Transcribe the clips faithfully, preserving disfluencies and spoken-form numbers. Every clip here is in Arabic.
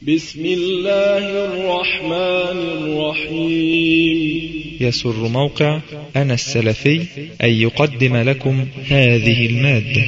بسم الله الرحمن الرحيم. يسر موقع أنا السلفي أن يقدم لكم هذه المادة.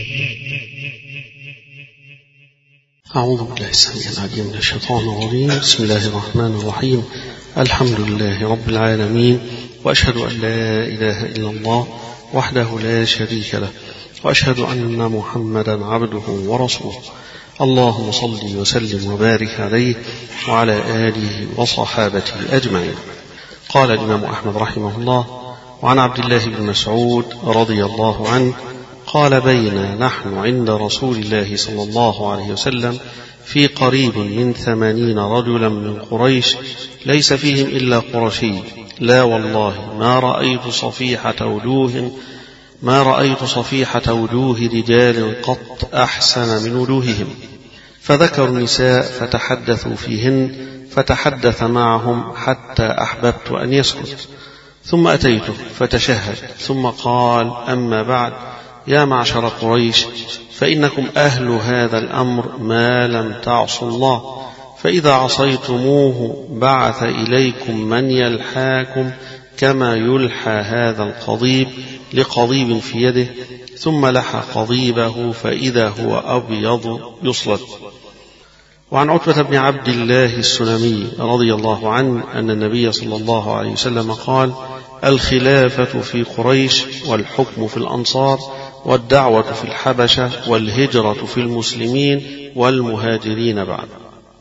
أعوذ بالله السميع العليم من الشيطان الرجيم. بسم الله الرحمن الرحيم. الحمد لله رب العالمين، وأشهد أن لا إله إلا الله وحده لا شريك له، وأشهد أن محمدا عبده ورسوله. اللهم صل وسلم وبارك عليه وعلى آله وصحابته أجمعين. قال الإمام أحمد رحمه الله: وعن عبد الله بن مسعود رضي الله عنه قال: بينا نحن عند رسول الله صلى الله عليه وسلم في قريب من ثمانين رجلا من قريش ليس فيهم إلا قرشي، لا والله ما رأيت صفيحة وجوه ما رأيت صفيحة وجوه رجال قط أحسن من وجوههم. فذكروا النساء فتحدثوا فيهن، فتحدث معهم حتى أحببت أن يسكت، ثم أتيته فتشهد، ثم قال: أما بعد، يا معشر قريش، فإنكم أهل هذا الأمر ما لم تعصوا الله، فإذا عصيتموه بعث إليكم من يلحاكم كما يلحى هذا القضيب لقضيب في يده، ثم لحى قضيبه فإذا هو أبيض يصلد. وعن عتبة بن عبد الله السلمي رضي الله عنه أن النبي صلى الله عليه وسلم قال: الخلافة في قريش، والحكم في الأنصار، والدعوة في الحبشة، والهجرة في المسلمين، والمهاجرين بعد.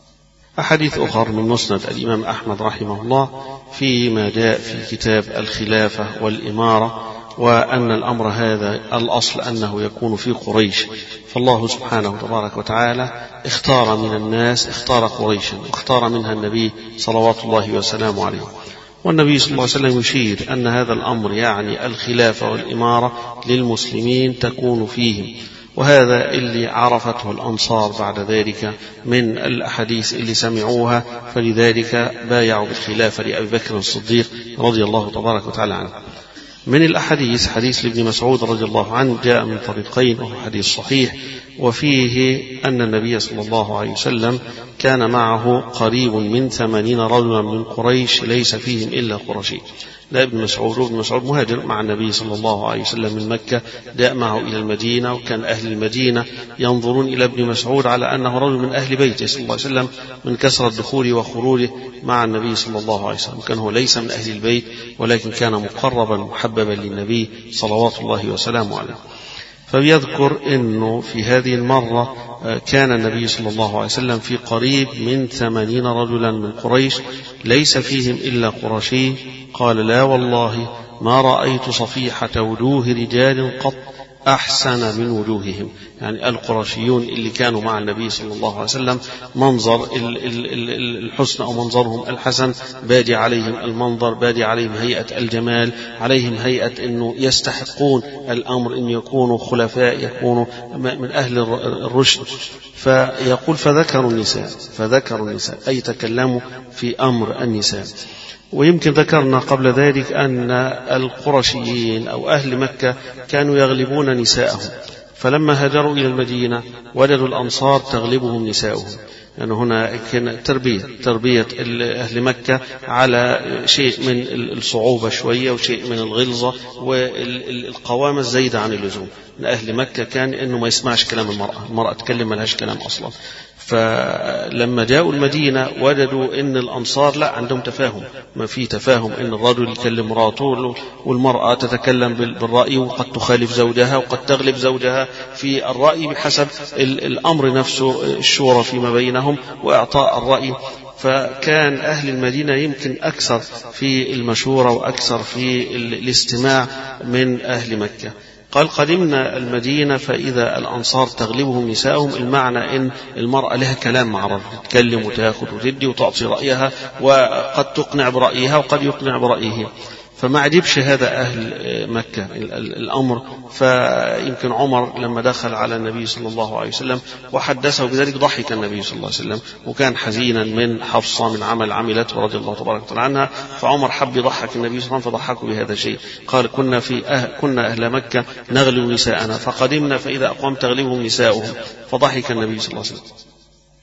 أحاديث أخرى من مسند الإمام أحمد رحمه الله فيما جاء في كتاب الخلافة والإمارة، وأن الأمر هذا الأصل أنه يكون في قريش، فالله سبحانه تبارك وتعالى اختار من الناس اختار قريشا، واختار منها النبي صلوات الله وسلامه عليه. والنبي صلى الله عليه وسلم يشير أن هذا الأمر يعني الخلافة والإمارة للمسلمين تكون فيهم، وهذا اللي عرفته الأنصار بعد ذلك من الأحاديث اللي سمعوها، فلذلك بايعوا بالخلافة لأبي بكر الصديق رضي الله تبارك وتعالى عنه. من الأحاديث حديث لابن مسعود رضي الله عنه جاء من طريقين، وهو حديث صحيح، وفيه أن النبي صلى الله عليه وسلم كان معه قريب من ثمانين رجلا من قريش ليس فيهم إلا قرشي. لا ابن مسعود وابن مسعود مهاجر مع النبي صلى الله عليه وسلم من مكة، جاء معه إلى المدينة، وكان أهل المدينة ينظرون إلى ابن مسعود على أنه رجل من أهل بيته صلى الله عليه وسلم من كثرة دخوله وخروجه مع النبي صلى الله عليه وسلم. كان هو ليس من أهل البيت، ولكن كان مقربا محببا للنبي صلوات الله وسلامه عليه. فبيذكر أنه في هذه المرة كان النبي صلى الله عليه وسلم في قريب من ثمانين رجلا من قريش ليس فيهم إلا قرشي. قال: لا والله ما رأيت صفيحة وجوه رجال قط أحسن من وجوههم، يعني القرشيون اللي كانوا مع النبي صلى الله عليه وسلم منظر الحسن أو منظرهم الحسن، بادي عليهم المنظر، بادي عليهم هيئة الجمال، عليهم هيئة أنه يستحقون الأمر أن يكونوا خلفاء، يكونوا من أهل الرشد. فيقول: فذكروا النساء فذكروا النساء أي تكلموا في أمر النساء. ويمكن ذكرنا قبل ذلك أن القرشيين أو أهل مكة كانوا يغلبون نساءهم، فلما هاجروا إلى المدينة وجدوا الأنصار تغلبهم نساءهم، لأن يعني هنا كان تربية تربية أهل مكة على شيء من الصعوبة شوية، وشيء من الغلظة والقوامة الزايدة عن اللزوم. أهل مكة كان إنه ما يسمعش كلام المرأة، المرأة تكلم ما لهاش كلام أصلا. فلما جاءوا المدينة وجدوا إن الأنصار لا عندهم تفاهم، ما في تفاهم، إن الرجل يكلم مراته والمرأة تتكلم بالرأي، وقد تخالف زوجها وقد تغلب زوجها في الرأي بحسب الأمر نفسه، الشورى فيما بينهم وإعطاء الرأي. فكان أهل المدينة يمكن أكثر في المشورة وأكثر في الاستماع من أهل مكة. قال: قدمنا المدينة فإذا الأنصار تغلبهم نساءهم، المعنى إن المرأة لها كلام مع الرجل، تتكلم وتأخذ وتدي وتعطي رأيها، وقد تقنع برأيها وقد يقنع برأيه. فما عجبش هذا أهل مكة الأمر. فيمكن عمر لما دخل على النبي صلى الله عليه وسلم وحدثه بذلك ضحك النبي صلى الله عليه وسلم، وكان حزينا من حفصة من عمل عملته رضي الله تبارك وتعالى عنها، فعمر حب يضحك النبي صلى الله عليه وسلم فضحكوا بهذا الشيء. قال: كنا في أهل كنا أهل مكة نغلب نساءنا، فقدمنا فإذا أقوم تغلبهم نساؤهم، فضحك النبي صلى الله عليه وسلم.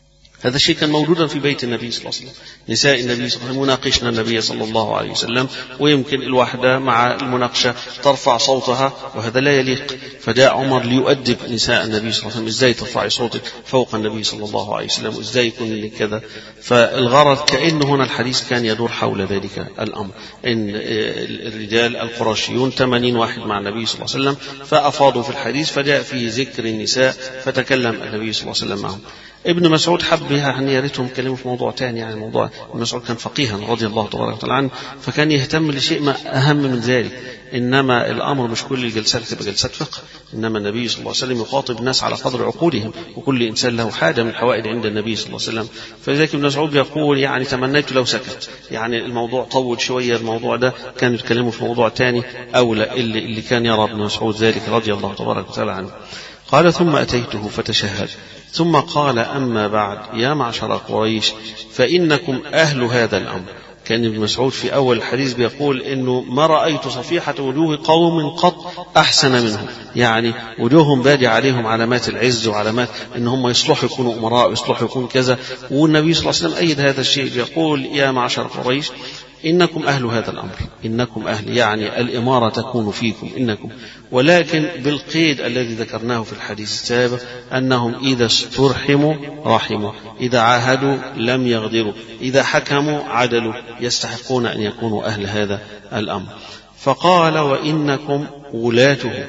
هذا الشيء كان موجودا في بيت النبي صلى الله عليه وسلم. نساء النبي صلى الله عليه وسلم مناقشنا النبي صلى الله عليه وسلم، ويمكن الواحدة مع المناقشة ترفع صوتها وهذا لا يليق، فجاء عمر ليؤدب نساء النبي صلى الله عليه وسلم، ازاي ترفعي صوتك فوق النبي صلى الله عليه وسلم، وازاي يكون لك كذا. فالغرض كأن هنا الحديث كان يدور حول ذلك الأمر، إن الرجال القرشيون ثمانين واحد مع النبي صلى الله عليه وسلم فأفاضوا في الحديث، فجاء فيه ذكر النساء فتكلم النبي صلى الله عليه وسلم معهم. ابن مسعود حب يعني يا ريتهم كلموا في موضوع ثاني، يعني موضوع ابن مسعود كان فقيها رضي الله تبارك وتعالى عنه، فكان يهتم لشيء ما أهم من ذلك. إنما الأمر مش كل الجلسات تبقى جلسات فقه، إنما النبي صلى الله عليه وسلم يخاطب الناس على قدر عقولهم، وكل إنسان له حاجة من الحوائج عند النبي صلى الله عليه وسلم. فلذلك ابن مسعود يقول يعني تمنيت لو سكت، يعني الموضوع طول شوية، الموضوع ده كانوا يتكلموا في موضوع ثاني أولى، اللي, اللي كان يرى ابن مسعود ذلك رضي الله تبارك وتعالى عنه. قال ثم أتيته فتشهد ثم قال أما بعد يا معشر قريش فإنكم أهل هذا الأمر. كان ابن مسعود في أول الحديث بيقول إنه ما رأيت صفيحة وجوه قوم قط أحسن منهم، يعني وجوههم بادي عليهم علامات العز وعلامات إن هم يصلحوا يكونوا أمراء ويصلحوا يكون كذا. والنبي صلى الله عليه وسلم أيد هذا الشيء بيقول يا معشر قريش إنكم أهل هذا الأمر، إنكم أهل يعني الإمارة تكون فيكم إنكم، ولكن بالقيد الذي ذكرناه في الحديث السابق أنهم إذا استرحموا رحموا، إذا عاهدوا لم يغدروا، إذا حكموا عدلوا، يستحقون أن يكونوا أهل هذا الأمر. فقال وإنكم ولاته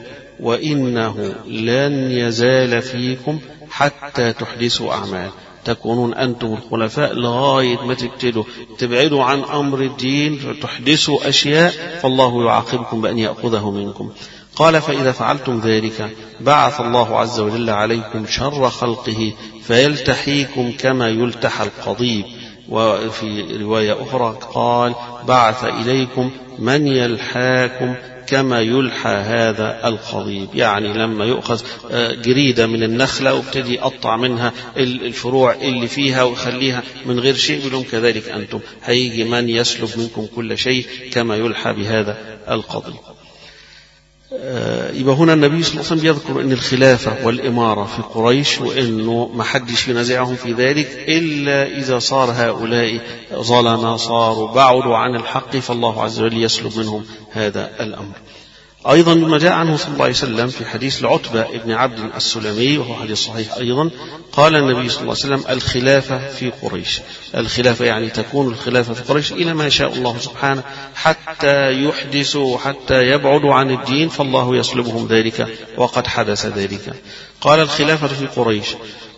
وإنه لن يزال فيكم حتى تحدثوا أعمال، تكونون أنتم الخلفاء لغاية ما تبتدوا تبعدوا عن أمر الدين فتحدثوا أشياء فالله يعاقبكم بأن يأخذه منكم. قال فإذا فعلتم ذلك بعث الله عز وجل عليكم شر خلقه فيلتحيكم كما يلتحى القضيب. وفي رواية أخرى قال بعث إليكم من يلحاكم كما يلحى هذا القضيب، يعني لما يؤخذ جريدة من النخلة وابتدي يقطع منها الفروع اللي فيها ويخليها من غير شيء، بلهم كذلك أنتم هيجي من يسلب منكم كل شيء كما يلحى بهذا القضيب. يبقى هنا النبي صلى الله عليه وسلم يذكر أن الخلافة والإمارة في قريش وأنه ما حدش ينازعهم في ذلك إلا إذا صار هؤلاء ظلما صاروا بعدوا عن الحق فالله عز وجل يسلب منهم هذا الأمر. أيضا ما جاء عنه صلى الله عليه وسلم في حديث العتبة ابن عبد السلمي وهو حديث صحيح أيضا، قال النبي صلى الله عليه وسلم الخلافة في قريش، الخلافة يعني تكون الخلافة في قريش إلى ما يشاء الله سبحانه حتى يحدثوا حتى يبعدوا عن الدين فالله يسلبهم ذلك وقد حدث ذلك. قال الخلافة في قريش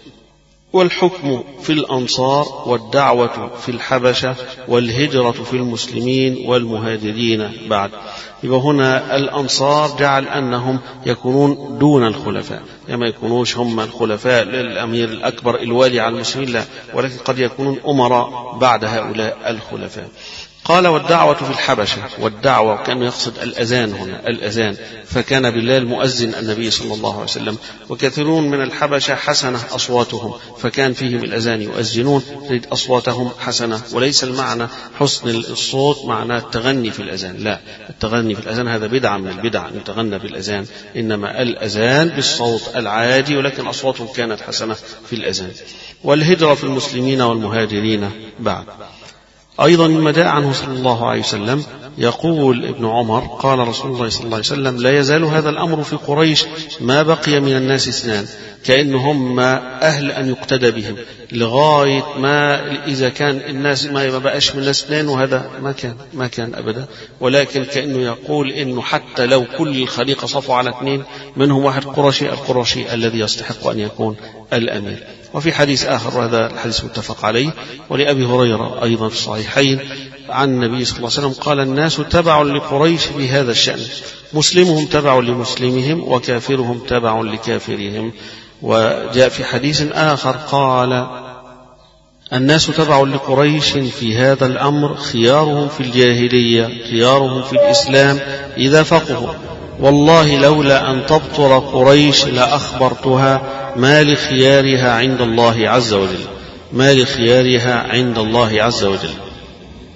والحكم في الأنصار والدعوة في الحبشة والهجرة في المسلمين والمهاجرين بعد. يبقى هنا الأنصار جعل أنهم يكونون دون الخلفاء، يعني يكونوش هم الخلفاء للأمير الأكبر الوالي على المسلمين لا، ولكن قد يكونون أمراء بعد هؤلاء الخلفاء. قال والدعوة في الحبشة، والدعوة كان يقصد الأذان هنا الأذان، فكان بلال مؤذن النبي صلى الله عليه وسلم، وكثيرون من الحبشة حسنة أصواتهم فكان فيهم الأذان يؤذنون تجد أصواتهم حسنة، وليس المعنى حسن الصوت معنى التغني في الأذان، لا، التغني في الأذان هذا بدعة من البدع أن يتغنى بالأذان، إنما الأذان بالصوت العادي ولكن أصواتهم كانت حسنة في الأذان. والهجرة في المسلمين والمهاجرين بعد. أيضا مما جاء عنه صلى الله عليه وسلم يقول ابن عمر قال رسول الله صلى الله عليه وسلم لا يزال هذا الأمر في قريش ما بقي من الناس اثنان، كأنهم أهل أن يقتدى بهم لغاية ما إذا كان الناس ما بقاش من الناس اثنين، وهذا ما كان ما كان أبدا، ولكن كأنه يقول إنه حتى لو كل الخليقة صفوا على اثنين منهم واحد قرشي، القرشي الذي يستحق أن يكون الأمير. وفي حديث آخر وهذا الحديث متفق عليه ولأبي هريرة أيضا في الصحيحين عن النبي صلى الله عليه وسلم قال الناس تبع لقريش في هذا الشأن، مسلمهم تبع لمسلمهم وكافرهم تبع لكافرهم. وجاء في حديث آخر قال الناس تبع لقريش في هذا الأمر خيارهم في الجاهلية خيارهم في الإسلام إذا فقهوا، والله لولا أن تبطر قريش لأخبرتها ما لخيارها عند الله عز وجل، ما لخيارها عند الله عز وجل.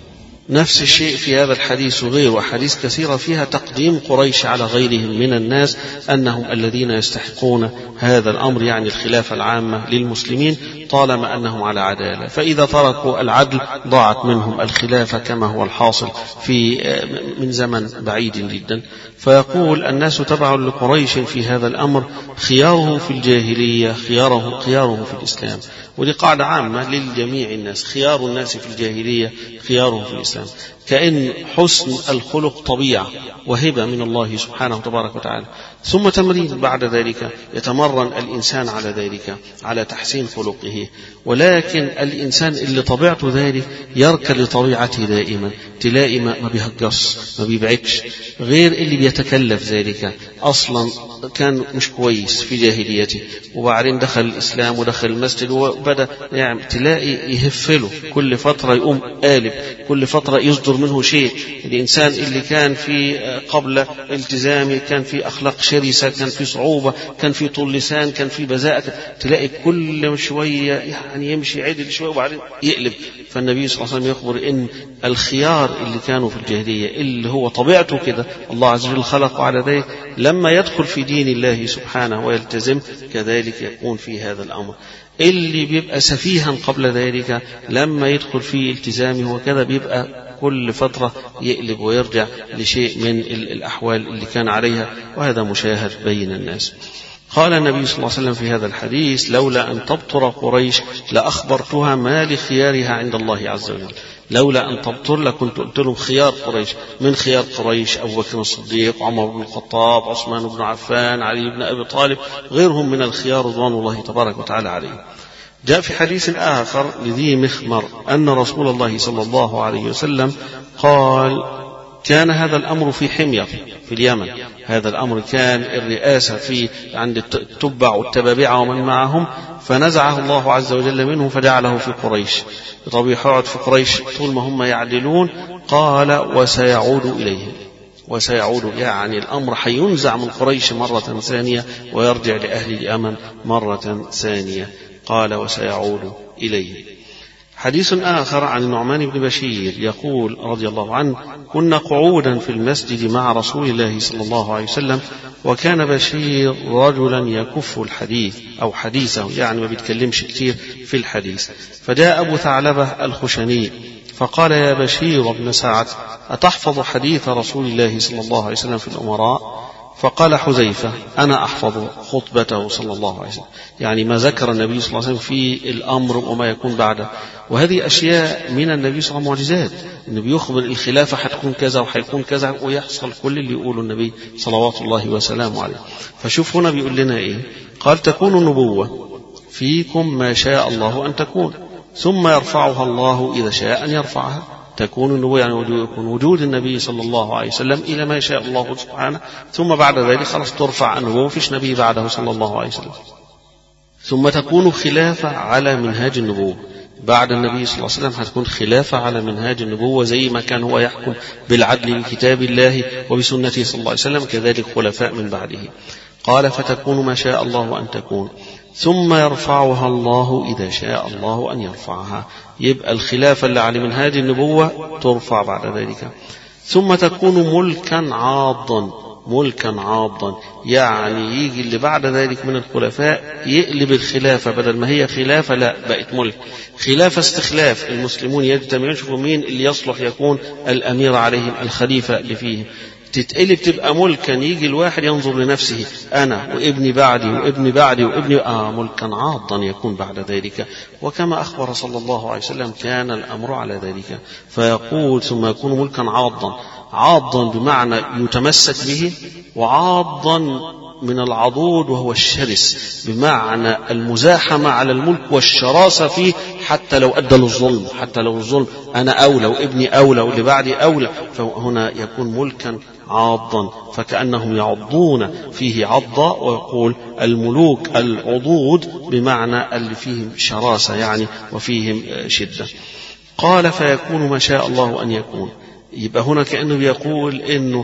نفس الشيء في هذا الحديث وغيره، وحديث كثيرة فيها تقديم قريش على غيرهم من الناس أنهم الذين يستحقون هذا الأمر، يعني الخلافة العامة للمسلمين طالما أنهم على عدالة، فإذا تركوا العدل ضاعت منهم الخلافة كما هو الحاصل في من زمن بعيد جدا. فيقول الناس تبع لقريش في هذا الأمر، خيارهم في الجاهلية خيارهم خيارهم في الإسلام. ودي قاعدة عامة للجميع الناس، خيار الناس في الجاهلية خيارهم في الإسلام، كأن حسن الخلق طبيعة وهبة من الله سبحانه وتبارك وتعالى، ثم تمرين بعد ذلك يتمرن الإنسان على ذلك على تحسين خلقه. ولكن الإنسان اللي طبيعته ذلك يركن لطبيعته دائما، تلاقي ما بيهجص ما بيبعدش، غير اللي بيتكلف ذلك أصلا كان مش كويس في جاهليته وبعدين دخل الإسلام ودخل المسجد وبدأ يعني تلاقي يهفله كل فترة، يقوم قالب كل فترة يصدر منه شيء. الإنسان اللي كان في قبل التزامه كان في أخلاق شرسة، كان في صعوبة، كان في طول لسان، كان في بذاءة، تلاقي كل شوية يعني يمشي عدل شوية وبعدين يقلب. فالنبي صلى الله عليه وسلم يخبر إن الخيار اللي كانوا في الجاهلية اللي هو طبيعته كده الله عز وجل خلقه على ذلك، لما يدخل في دين الله سبحانه ويلتزم كذلك يكون في هذا الأمر. اللي بيبقى سفيها قبل ذلك لما يدخل في التزامه وكذا بيبقى كل فترة يقلب ويرجع لشيء من الأحوال اللي كان عليها، وهذا مشاهد بين الناس. قال النبي صلى الله عليه وسلم في هذا الحديث: لولا أن تبطر قريش لأخبرتها ما لخيارها عند الله عز وجل. لولا أن تبطر لكنت قلت لهم خيار قريش. من خيار قريش أبو بكر الصديق، عمر بن الخطاب، عثمان بن عفان، علي بن أبي طالب، غيرهم من الخيار رضوان الله تبارك وتعالى عليهم. جاء في حديث آخر لذي مخمر أن رسول الله صلى الله عليه وسلم قال: كان هذا الأمر في حمير في اليمن، هذا الأمر كان الرئاسة في عند التبع والتبابعة ومن معهم، فنزعه الله عز وجل منه فجعله في قريش. طب يقعد في قريش طول ما هم يعدلون، قال: وسيعود إليهم. وسيعود يعني الأمر حينزع من قريش مرة ثانية ويرجع لأهل اليمن مرة ثانية. قال: وسيعود إليهم. حديث آخر عن النعمان بن بشير يقول رضي الله عنه: كنا قعودا في المسجد مع رسول الله صلى الله عليه وسلم، وكان بشير رجلا يكف الحديث أو حديثه، يعني ما بيتكلمش كتير في الحديث. فجاء أبو ثعلبة الخشني فقال: يا بشير بن سعد، أتحفظ حديث رسول الله صلى الله عليه وسلم في الأمراء؟ فقال حذيفة: أنا أحفظ خطبته صلى الله عليه وسلم، يعني ما ذكر النبي صلى الله عليه وسلم في الأمر وما يكون بعده. وهذه أشياء من النبي صلى الله عليه وسلم معجزات، النبي يخبر الخلافة حتكون كذا وحيكون كذا، ويحصل كل اللي يقوله النبي صلوات الله وسلامه عليه. فشوف هنا بيقول لنا إيه؟ قال: تكون النبوة فيكم ما شاء الله أن تكون، ثم يرفعها الله إذا شاء أن يرفعها. تكون النبوة يعني يكون وجود النبي صلى الله عليه وسلم إلى ما يشاء الله سبحانه، ثم بعد ذلك خلاص ترفع النبوة، فيش نبي بعده صلى الله عليه وسلم. ثم تكون خلافة على منهاج النبوة، بعد النبي صلى الله عليه وسلم هتكون خلافة على منهاج النبوة، زي ما كان هو يحكم بالعدل بكتاب الله وبسنته صلى الله عليه وسلم، كذلك خلفاء من بعده. قال: فتكون ما شاء الله أن تكون، ثم يرفعها الله إذا شاء الله أن يرفعها. يبقى الخلافة اللي على منهاج النبوة ترفع بعد ذلك. ثم تكون ملكا عاضا، ملكا عاضا يعني يجي اللي بعد ذلك من الخلفاء يقلب الخلافة، بدل ما هي خلافة لا بقت ملك، خلافة استخلاف، المسلمون يجتمعون يشوفوا مين اللي يصلح يكون الأمير عليهم، الخليفة اللي فيهم، تتقلب تبقى ملكا. يجي الواحد ينظر لنفسه، أنا وابني بعدي وابني بعدي وابني آه ملكا عاضا يكون بعد ذلك. وكما أخبر صلى الله عليه وسلم كان الأمر على ذلك. فيقول: ثم يكون ملكا عاضا، عاضا بمعنى يتمسك به، وعاضا من العضود وهو الشرس، بمعنى المزاحمة على الملك والشراسة فيه، حتى لو أدى للظلم، حتى لو الظلم أنا أولى وابني أولى واللي بعدي أولى، فهنا يكون ملكا عاضا، فكأنهم يعضون فيه عضا. ويقول الملوك العضود بمعنى اللي فيهم شراسة يعني وفيهم شدة. قال: فيكون ما شاء الله أن يكون. يبقى هنا كأنه بيقول إنه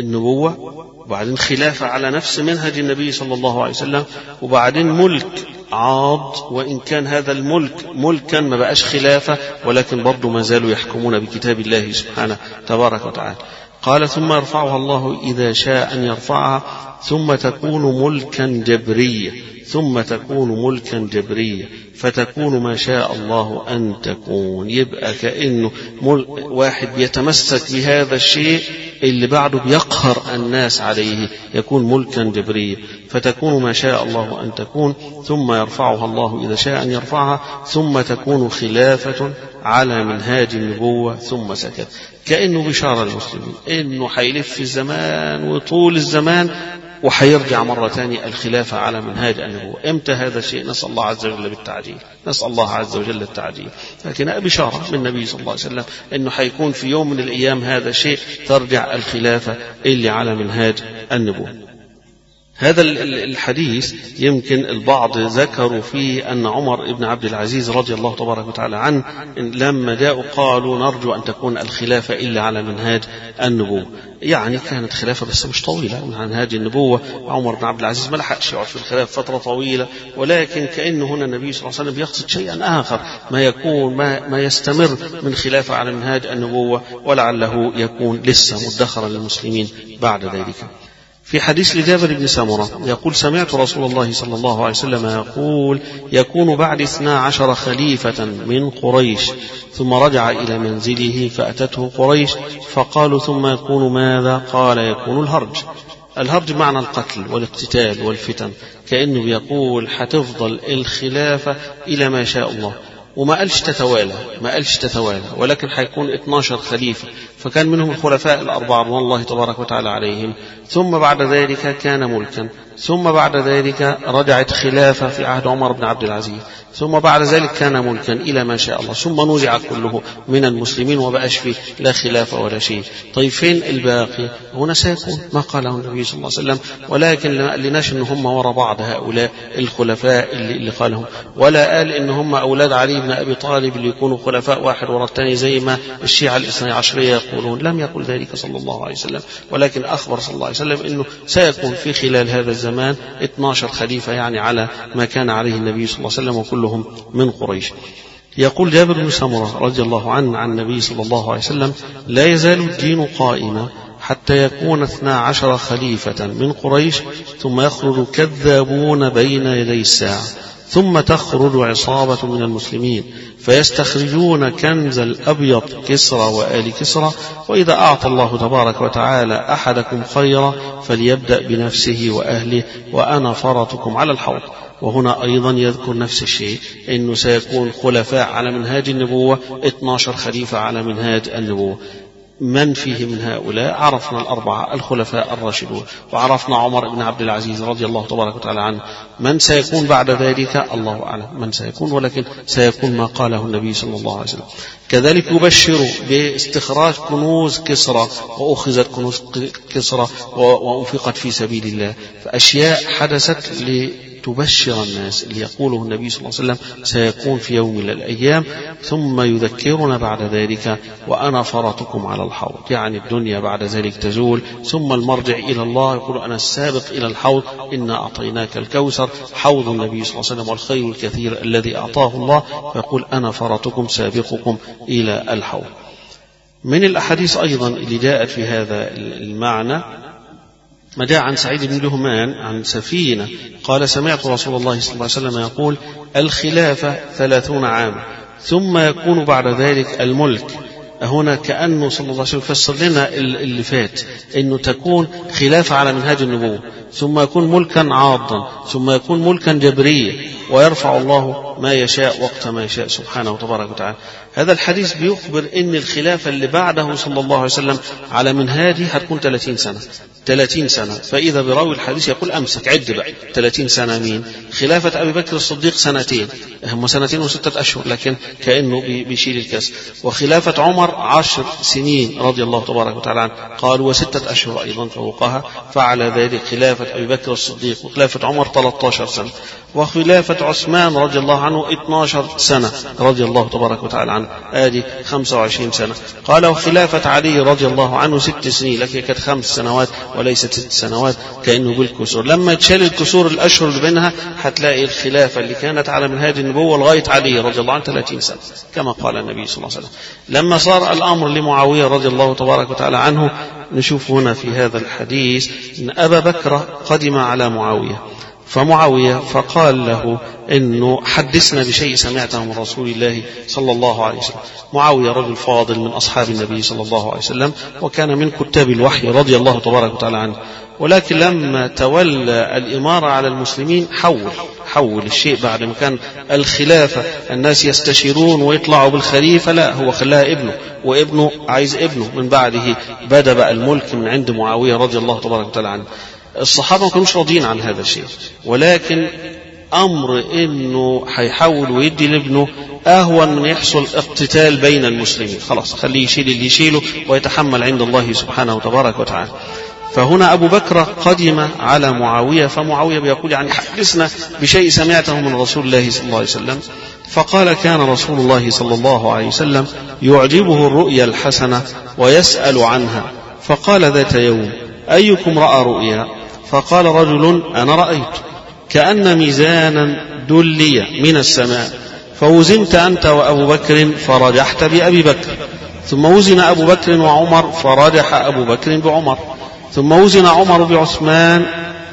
النبوة، وبعدين خلافة على نفس منهج النبي صلى الله عليه وسلم، وبعدين ملك عاض، وإن كان هذا الملك ملكا ما بقاش خلافة، ولكن برضو ما زالوا يحكمون بكتاب الله سبحانه تبارك وتعالى. قال ثم يرفعها الله إذا شاء أن يرفعها ثم تكون ملكا جبريا ثم تكون ملكا جبريا فتكون ما شاء الله أن تكون. يبقى كأنه واحد بيتمسك بهذا الشيء اللي بعده بيقهر الناس عليه، يكون ملكا جبريا فتكون ما شاء الله أن تكون ثم يرفعها الله إذا شاء أن يرفعها ثم تكون خلافة على منهاج النبوة ثم سكت. كأنه بشارة المسلمين إنه حيلف الزمان وطول الزمان وحيرجع مرة ثانية الخلافة على منهاج النبوة. امتى هذا الشيء؟ نسأل الله عز وجل بالتعجيل، نسأل الله عز وجل التعجيل. لكن بشارة من النبي صلى الله عليه وسلم إنه حيكون في يوم من الأيام هذا الشيء ترجع الخلافة اللي على منهاج النبوة. هذا الحديث يمكن البعض ذكروا فيه أن عمر بن عبد العزيز رضي الله تبارك وتعالى عنه لما جاءوا قالوا نرجو أن تكون الخلافة إلا على منهاج النبوة. يعني كانت خلافة بس مش طويلة من منهاج النبوة. عمر بن عبد العزيز ما لحقش يقعد في الخلافة فترة طويلة، ولكن كأنه هنا النبي صلى الله عليه وسلم يقصد شيئا آخر، ما يكون ما, ما يستمر من خلافة على منهاج النبوة، ولعله يكون لسه مدخرا للمسلمين بعد ذلك. في حديث لجابر بن سمرة يقول سمعت رسول الله صلى الله عليه وسلم يقول يكون بعد اثنا عشر خليفة من قريش ثم رجع إلى منزله فأتته قريش فقالوا ثم يكون ماذا؟ قال يكون الهرج. الهرج معنى القتل والاقتتال والفتن، كأنه يقول حتفضل الخلافة إلى ما شاء الله. وما قالش تتوالى، ما قالش تتوالى، ولكن حيكون اثنا عشر خليفة، فكان منهم الخلفاء الأربعة رضوان الله تبارك وتعالى عليهم، ثم بعد ذلك كان ملكا، ثم بعد ذلك رجعت خلافة في عهد عمر بن عبد العزيز، ثم بعد ذلك كان ملكا إلى ما شاء الله، ثم نزع كله من المسلمين وبقاش فيه لا خلافة ولا شيء. طيب فين الباقي؟ هنا سيكون ما قاله النبي صلى الله عليه وسلم، ولكن ما قالناش إن هم وراء بعض هؤلاء الخلفاء اللي, اللي قالهم، ولا قال إن هم أولاد علي بن أبي طالب اللي يكونوا خلفاء واحد وراء الثاني زي ما الشيعة الاثني عشرية يقولون. لم يقل ذلك صلى الله عليه وسلم، ولكن أخبر صلى الله عليه وسلم إنه سيكون في خلال هذا الزمان اثنا عشر خليفة، يعني على ما كان عليه النبي صلى الله عليه وسلم، وكلهم من قريش. يقول جابر بن سمرة رضي الله عنه عن النبي صلى الله عليه وسلم لا يزال الدين قائما حتى يكون اثنا عشر خليفة من قريش ثم يخرج كذابون بين يدي الساعة، ثم تخرج عصابة من المسلمين فيستخرجون كنز الأبيض كسرى وآل كسرى، وإذا أعطى الله تبارك وتعالى أحدكم خيرا فليبدأ بنفسه وأهله وأنا فرطكم على الحوض. وهنا أيضا يذكر نفس الشيء، إنه سيكون خلفاء على منهاج النبوة اثنا عشر خليفة على منهاج النبوة. من فيه من هؤلاء؟ عرفنا الأربعة الخلفاء الراشدون، وعرفنا عمر بن عبد العزيز رضي الله تبارك وتعالى عنه. من سيكون بعد ذلك الله أعلم من سيكون، ولكن سيكون ما قاله النبي صلى الله عليه وسلم. كذلك يبشر باستخراج كنوز كسرى، وأخذت كنوز كسرى وأنفقت في سبيل الله، فأشياء حدثت لتبشر الناس اللي يقوله النبي صلى الله عليه وسلم سيكون في يوم من الأيام، ثم يذكرنا بعد ذلك وأنا فرطكم على الحوض، يعني الدنيا بعد ذلك تزول، ثم المرجع إلى الله يقول أنا السابق إلى الحوض إنا أعطيناك الكوثر، حوض النبي صلى الله عليه وسلم والخير الكثير الذي أعطاه الله، فيقول أنا فرطكم سابقكم إلى الحوض. من الأحاديث أيضا اللي جاءت في هذا المعنى ما جاء عن سعيد بن جهمان عن سفينة قال سمعت رسول الله صلى الله عليه وسلم يقول الخلافة ثلاثون عاما ثم يكون بعد ذلك الملك. هنا كأنه صلى الله عليه وسلم يفسر لنا اللي فات، أنه تكون خلافة على منهاج النبوة، ثم يكون ملكا عاضا، ثم يكون ملكا جبريا، ويرفع الله ما يشاء وقت ما يشاء سبحانه وتبارك وتعالى. هذا الحديث بيخبر أن الخلافة اللي بعده صلى الله عليه وسلم على منهاجه هتكون ثلاثين سنة ثلاثين سنة. فإذا براوي الحديث يقول أمسك عد بقى ثلاثين سنة. مين؟ خلافة أبي بكر الصديق سنتين، هم سنتين وستة أشهر، لكن كأنه بيشيل الكسر. وخلافة عمر عشر سنين رضي الله تبارك وتعالى عنه، قال وستة أشهر أيضا فوقها، فعلى ذلك خلافة أبي بكر الصديق وخلافة عمر ثلاثة عشر سنة. وخلافة عثمان رضي الله عنه اثنتي عشرة سنة رضي الله تبارك وتعالى عنه، آدي خمسة وعشرين سنة. قال وخلافة علي رضي الله عنه ست سنين، لكن كانت خمس سنوات وليست ست سنوات كأنه بالكسور. لما تشال الكسور الأشهر اللي بينها هتلاقي الخلافة اللي كانت على منهاج النبوة لغاية علي رضي الله عنه ثلاثين سنة كما قال النبي صلى الله عليه وسلم. لما صار الأمر لمعاوية رضي الله تبارك وتعالى عنه، نشوف هنا في هذا الحديث أن أبا بكر قدم على معاوية، فمعاوية فقال له إنه حدثنا بشيء سمعته من رسول الله صلى الله عليه وسلم. معاوية رجل فاضل من أصحاب النبي صلى الله عليه وسلم، وكان من كتاب الوحي رضي الله تبارك وتعالى عنه، ولكن لما تولى الإمارة على المسلمين حول حول الشيء. بعد ما كان الخلافة الناس يستشيرون ويطلعوا بالخليفة، لا، هو خلاها ابنه، وابنه عايز ابنه من بعده. بدأ بقى الملك من عند معاوية رضي الله تبارك وتعالى عنه. الصحابة ما كانوش راضيين عن هذا الشيء، ولكن أمر إنه هيحاول ويدي لابنه أهون من يحصل اقتتال بين المسلمين. خلاص خليه يشيل اللي يشيله ويتحمل عند الله سبحانه وتبارك وتعالى. فهنا أبو بكر قدم على معاوية، فمعاوية بيقول يعني حدثنا بشيء سمعته من رسول الله صلى الله عليه وسلم. فقال كان رسول الله صلى الله عليه وسلم يعجبه الرؤيا الحسنة ويسأل عنها. فقال ذات يوم أيكم رأى رؤيا؟ فقال رجل أنا رأيت كأن ميزانا دلي من السماء، فوزنت أنت وأبو بكر فرجحت بأبي بكر، ثم وزن أبو بكر وعمر فرجح أبو بكر بعمر، ثم وزن عمر بعثمان،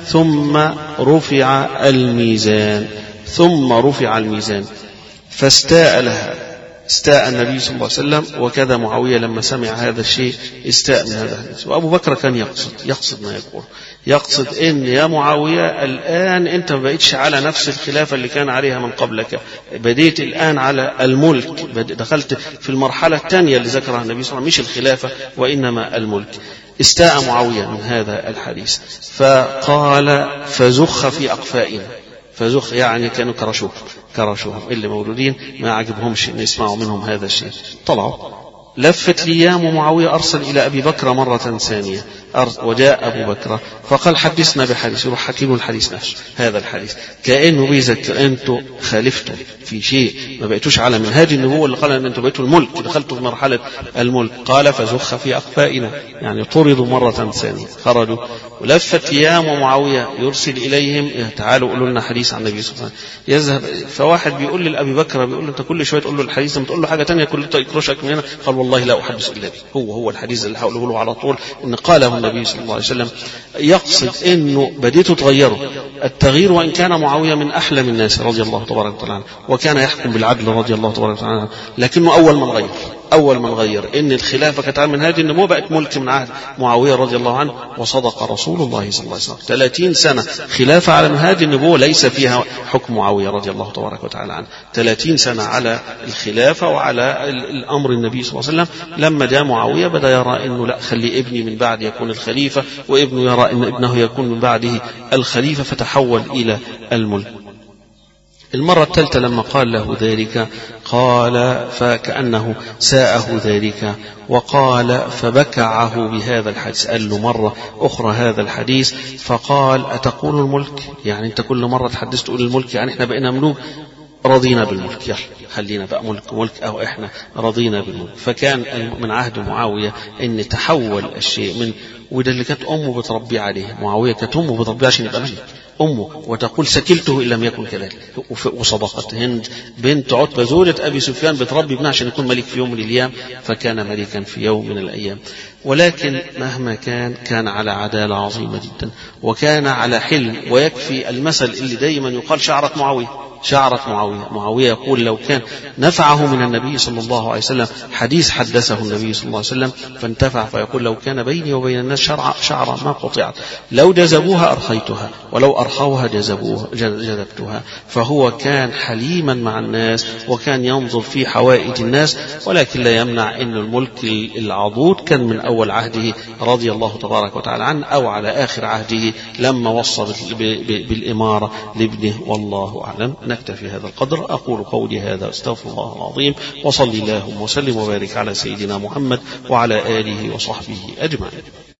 ثم رفع الميزان ثم رفع الميزان فاستاء لها. استاء النبي صلى الله عليه وسلم، وكذا معاوية لما سمع هذا الشيء استاء من هذا الحديث. وأبو بكر كان يقصد يقصد ما يقول، يقصد إن يا معاوية الآن أنت ما بقيتش على نفس الخلافة اللي كان عليها من قبلك، بديت الآن على الملك، دخلت في المرحلة الثانية اللي ذكرها النبي صلى الله عليه وسلم، مش الخلافة وإنما الملك. استاء معاوية من هذا الحديث، فقال فزخ في أقفائنا. فزخ يعني كانوا كرشوه كرشوهم اللي مولودين ما عجبهمش ان يسمعوا منهم هذا الشيء، طلعوا. لفت ليام معاوية أرسل إلى أبي بكر مرة ثانية، وجاء أبو بكر فقال حدثنا بحديث، يروح حكي له الحديث نفسه. هذا الحديث كأنه بيذكر أنتوا خالفتوا في شيء، ما بقيتوش على منهاج النبوة اللي قال أن أنتوا بقيتوا الملك، دخلتوا في مرحلة الملك. قال فزخ في أقفائنا، يعني طردوا مرة ثانية، خرجوا. ولفت ليام معاوية يرسل إليهم تعالوا قولوا لنا حديث عن النبي صلى الله عليه وسلم. يذهب فواحد بيقول لأبي بكر، بيقول له أنت كل شوية تقول له الحديث، لما تقول له حاجة تانية كل يكرشك من هنا. قال والله لا أحدث إلا به، هو هو الحديث اللي هقوله له على طول إن قاله النبي صلى الله عليه وسلم. يقصد إنه بديتوا تغيروا. التغيير وإن كان معاوية من أحلم الناس رضي الله تبارك وتعالى، وكان يحكم بالعدل رضي الله تبارك وتعالى، لكنه أول من غير أول من غير إن الخلافة كانت من هذه النبوة بقت ملك من عهد معاوية رضي الله عنه. وصدق رسول الله صلى الله عليه وسلم، ثلاثين سنة خلافة على من هذه النبوة ليس فيها حكم معاوية رضي الله تبارك وتعالى عنه، ثلاثين سنة على الخلافة وعلى الأمر النبي صلى الله عليه وسلم. لما جاء معاوية بدأ يرى إنه لا، خلي ابني من بعد يكون الخليفة، وابنه يرى إن ابنه يكون من بعده الخليفة، فتحول إلى الملك. المرة الثالثة لما قال له ذلك قال فكأنه ساءه ذلك، وقال فبكعه بهذا الحديث. قال له مرة أخرى هذا الحديث، فقال أتقول الملك؟ يعني أنت كل مرة تحدث تقول الملك، يعني إحنا بقينا ملوك، رضينا بالملك، يلا خلينا بقى ملك ملك أو إحنا رضينا بالملك. فكان من عهد معاوية أن تحول الشيء من، وده اللي كانت أمه بتربي عليه. معاوية كانت أمه بتربي عشان يبقى ملك، أمه وتقول سكلته إن لم يكن كذلك. وصدقت هند بنت عتبة زوجة أبي سفيان بتربي ابنها عشان يكون ملك في يوم من الأيام، فكان ملكا في يوم من الأيام. ولكن مهما كان كان على عدالة عظيمة جدا، وكان على حلم. ويكفي المثل اللي دايما يقال شعرة معاوية، شعرة معاوية. معاوية يقول لو كان نفعه من النبي صلى الله عليه وسلم حديث حدثه النبي صلى الله عليه وسلم فانتفع، فيقول لو كان بيني وبين الناس شعرة شعرة ما قطعت، لو جذبوها أرخيتها، ولو أرخوها جذبوها جذبتها. فهو كان حليما مع الناس، وكان ينظر في حوائج الناس، ولكن لا يمنع أن الملك العضوض كان من أول عهده رضي الله تبارك وتعالى عنه، أو على آخر عهده لما وصل بالإمارة لابنه. والله أعلم. نكتفي هذا القدر. أقول قولي هذا أستغفر الله العظيم، وصلي اللهم وسلم وبارك على سيدنا محمد وعلى آله وصحبه أجمعين.